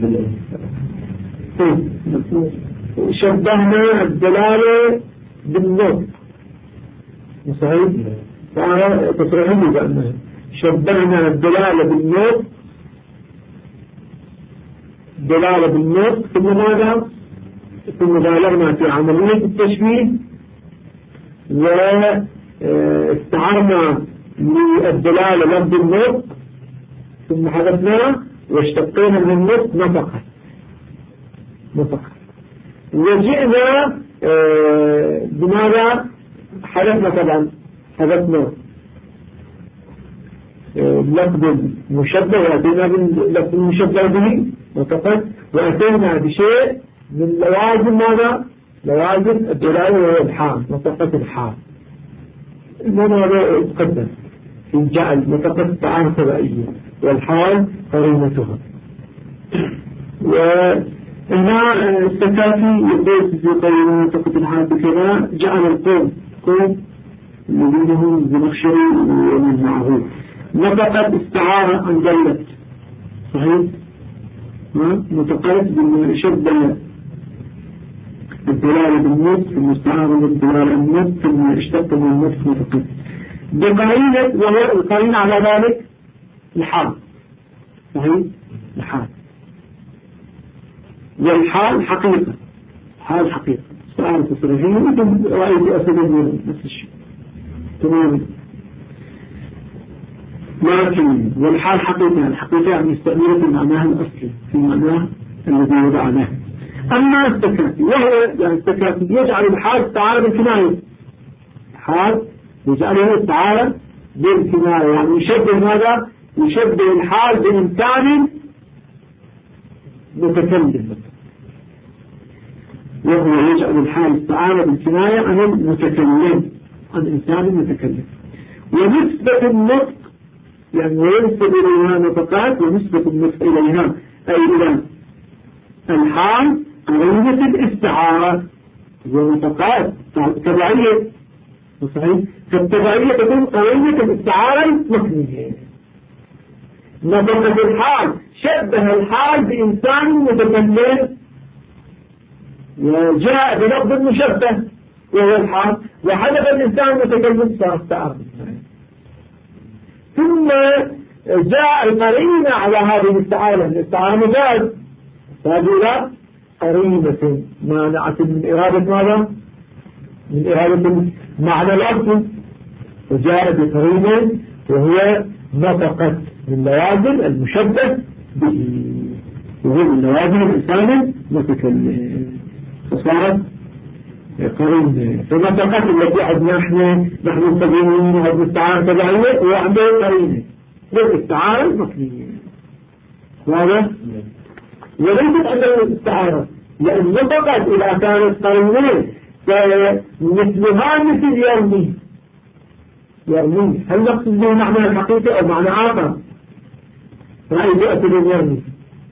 شبهنا الدلالة بالنطق صحيح؟ استعارة تصريحية بأنها شبهنا الدلالة بالنطق، دلالة بالنطق، ثم ماذا؟ ثم بالغنا في عملية التشبيه واستعرنا للدلالة لفظ النطق، ثم حدثنا واشتقينا من النطق نطقا، وجئنا بماذا؟ حدثنا طبعا حدثنا لفظ المشبه وأتينا باللفظ المشبه به نطقا، وأتينا بشيء من لوازم ماذا؟ لوازم الدلالة والحال، نطقت الحال. هذا يتقدم في جعل نطقة استعارة تبعية والحال قرينتها. وهنا السكافي يقول في قرينة نطقة الحال بكذا جعل القوم الذين هم الزمخشري ومن معه نطقت استعارة عن جلت صحيح نطقت بالشدة الدلالة بالنصف المستعارة بالدلالة النصف ثم اشتق من النصف نطقت بقرينة وهو القرينة على ذلك الحال صحيح الحال والحال حقيقة حال حقيقة استعارة تصريحية مثل رأيت أسد نفس الشيء تماما لكن والحال حقيقة الحقيقة يعني يستعملها في معناها الأصلي في معناها الذي وضع له. أما التكافي وهو يعني التكافي يجعل الحال استعارة بالكناية الحال يجعله استعارة بالكناية يعني يشبه ماذا؟ يشبه الحال بإنسان متكلم وهو يجعل الحال استعارة بالكناية عن المتكلم عن إنسان متكلم. ونسبة النطق يعني وينسب إليها نطقات ونسبة النطق إليها أي إلى الحال قرينة الاستعارة ونطقات تبعية صحيح فالتبعية تكون قرينة الاستعارة المكنية. نطقة الحال شبه الحال بإنسان متكلم وجاء بلفظ مشبه وهو الحال وحدث الإنسان المتكلم صار استعارة. ثم جاء القرينة على هذه الاستعارة مجاز فهذه قرينة مانعة من إرادة ماذا؟ من إرادة معنى الأصل وجاء بقرينة وهي نطقت من لوازم المشبه به وهو من لوازم الإنسان المتكلم فصارت قرينة. فنطقت التي عدنا نحن التبينين وهذه الاستعارة تبعية وعنده قرينة والاستعارة المكنية واضح؟ وليست عنده الاستعارة لأن نطقت إذا كانت قرينة فمثلها مثل يرمي هل نقصد به معنى الحقيقة أو معنى آخر؟ رأي يأتي باليرمي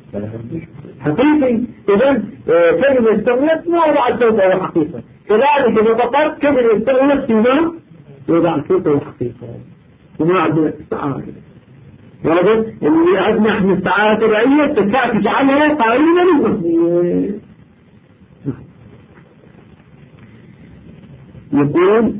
حقيقي إذن كلمة استغلت ما وضع الصوت على الحقيقة كذلك نطقت كلمة استغلت فيما وضع الصوت على الحقيقة وما عندنا استعارة واضح اللي عندنا احنا استعارة تبعية تكافي جعلها قرينة للمثنية. يقول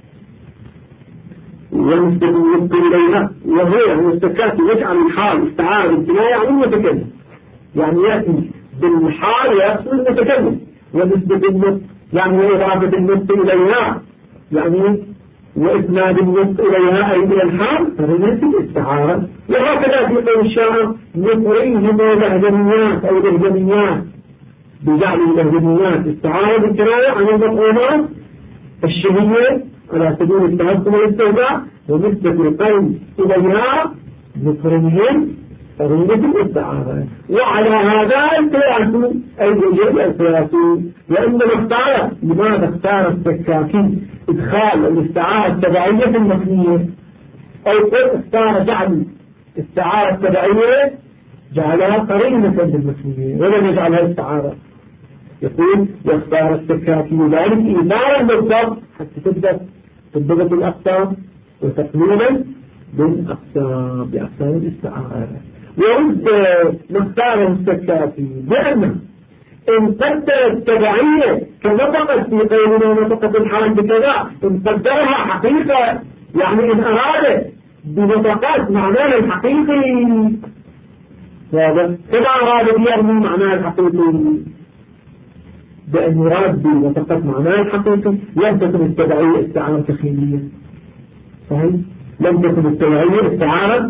ونسبة النطق إليها وهو يعني التكافي يجعل الحال استعارة بالكناية عن المتكلم يعني يأتي بالحال يأتي المتكلم ونسبة النطق يعني إضافة النطق إليها يعني وإسناد النطق إليها أي إلى الحال فهذه الاستعارة. وهكذا في قول الشاعر نفريهم لهجميات أو لهجميات بجعل اللهجميات استعارة بالكناية عن المفعولات الشهية على سبيل التهكم والاستهزاء ونسبة القول إليها نفريهم قرينة الاستعارة. وعلى هذا القياس أي يجب القياس لأنه اختار لماذا اختار السكاكي إدخال الاستعارة التبعية في المثنية أو اختار جعل استعارة التبعية جعلها قرينة بالمثنية ولم يجعلها استعارة. يقول يختار السكاكي ذلك إدارة بالضبط حتى تبدأ تضبط الأقسام وتقليلا بالأقسام بأقسام الاستعارة. ويرد مختار السكاكي بأن إن قدر التبعية كنطقت في قولنا نطقت الحال بكذا إن قدرها حقيقة يعني إن أراد بنطقات معناها الحقيقي هذا كما أراد بيرمي معناها الحقيقي بأن يراد بنطقات معناها الحقيقي لم تكن التبعية استعارة تخيلية صحيح لم تكن التبعية استعارة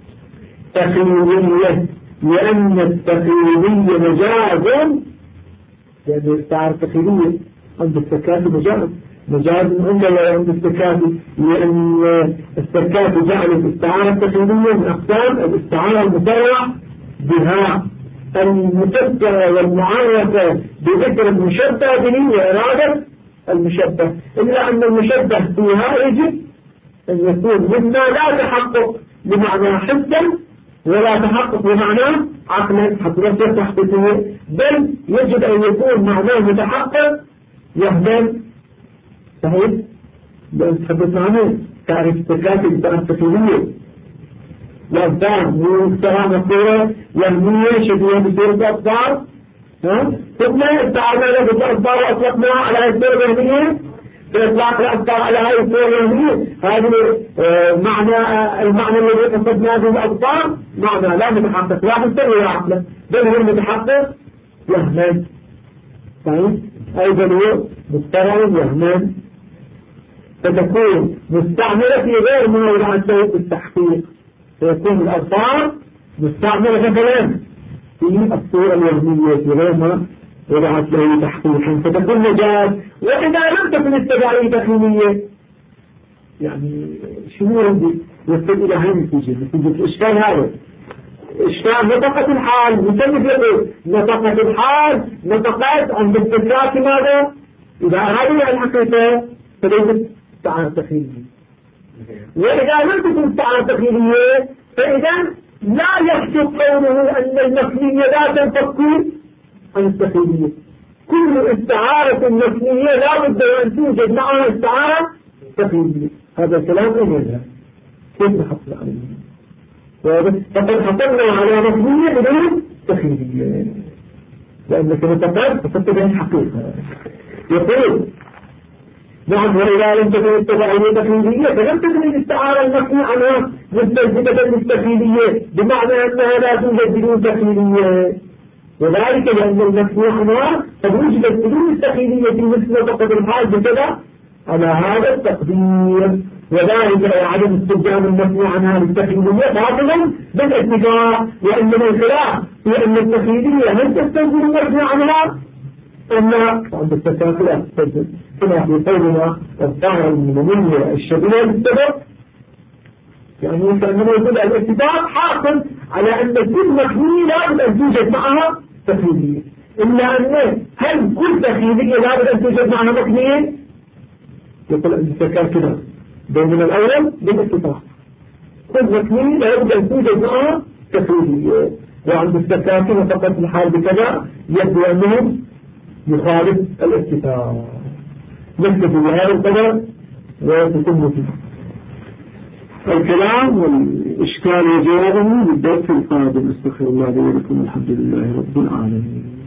تخيلية لأن التخيلية مجاز لأن الاستعارة التخيلية عند السكاتي مجاز عندنا عند السكاتي لأن السكاتي جعل الاستعارة التخيلية من أقسام الاستعارة المسرع بها المتذكرة والمعرفة بذكر المشبه به وإرادة المشبه إلا أن المشبه فيها يجب أن يكون مما لا تحقق بمعنى حسا ولا تحقق بمعنى عقلا حتى لا تحققه، بل يجب أن يكون معناه متحقق يهدم. صحيح؟ بل تحدث عنه تعرف تكاتب التفكيرية والأبدان ومستوى مصيرة يهمية شبيهة بصورة أبدان. ثم استعرنا له بالأبدان وأطلقنا على هذه الصورة اليهمية بإطلاق الأبدان على هذه الصورة اليهمية. هذا المعنى الذي قصدنا به الأبدان معنى لا متحقق لا حسن ولا عقلا، بل هو المتحقق يهمل. طيب أيضا هو مستوى يهمل، فتكون مستعملة في غير موضع التحقيق، فيكون الأبطار مستعملة مثلا في الصورة الوهمية في غير ما وضعت له تحقيقا، فتكون مجاز. وإذا لم تكن التبعية تكوينية يعني شنو عندي يصل إلى هاي النتيجة الإشكال هذا إشكال نطقة الحال. مثل يقول نطقة الحال نطقات عند استدراك ماذا؟ إذا هذه الحقيقة فليست استعارة تخيلية، وإذا لم تكن استعارة تخيلية فإذا لا يكتب قوله أن المثنية لا تنفك عن التخيلية. كل استعارة مثنية لا بد أن توجد معها استعارة تخيلية. هذا الكلام أين يذهب؟ كيف نحصل عليه؟ فقد حصلنا على مثنية بدون تخيلية لأنك نتقل فتتبع الحقيقة. يقول نعم وإذا لم تكن التبعية تخيلية فلم تكن الاستعارة المثنية عنها مستلزمة للتخيلية، بمعنى أنها لا توجد بدون تخيلية، وذلك لأن المثنية عنها قد وجدت بدون التخيلية في مثل نطقة الحال بكذا على هذا التقدير، وذلك عدم استخدام المثنية عنها للتخيلية باطلا بالاتفاق، وإنما الخلاف هي أن التخيلية هل تستلزم المثنية عنها أما عند التكافل كما في قولنا الظاهر المنية الشبيهة بالسبب، يعني كأننا يقول الاتفاق حاصل على أن كل مخنية لابد أن توجد معها تخيلية، إلا أن هل كل تخيلية لابد أن توجد معها مخنية؟ يقول أن التكافل بيننا الأول بالاتفاق كل مخنية لابد أن توجد معها تخيلية، وعند التكافل فقط الحال بكذا يبدو أنهم يخالف الاتفاق. نكتب بهذا القدر وتتم فيه الكلام والإشكال وجوابه بالدرس القادم. استغفر الله لي ولكم، الحمد لله رب العالمين.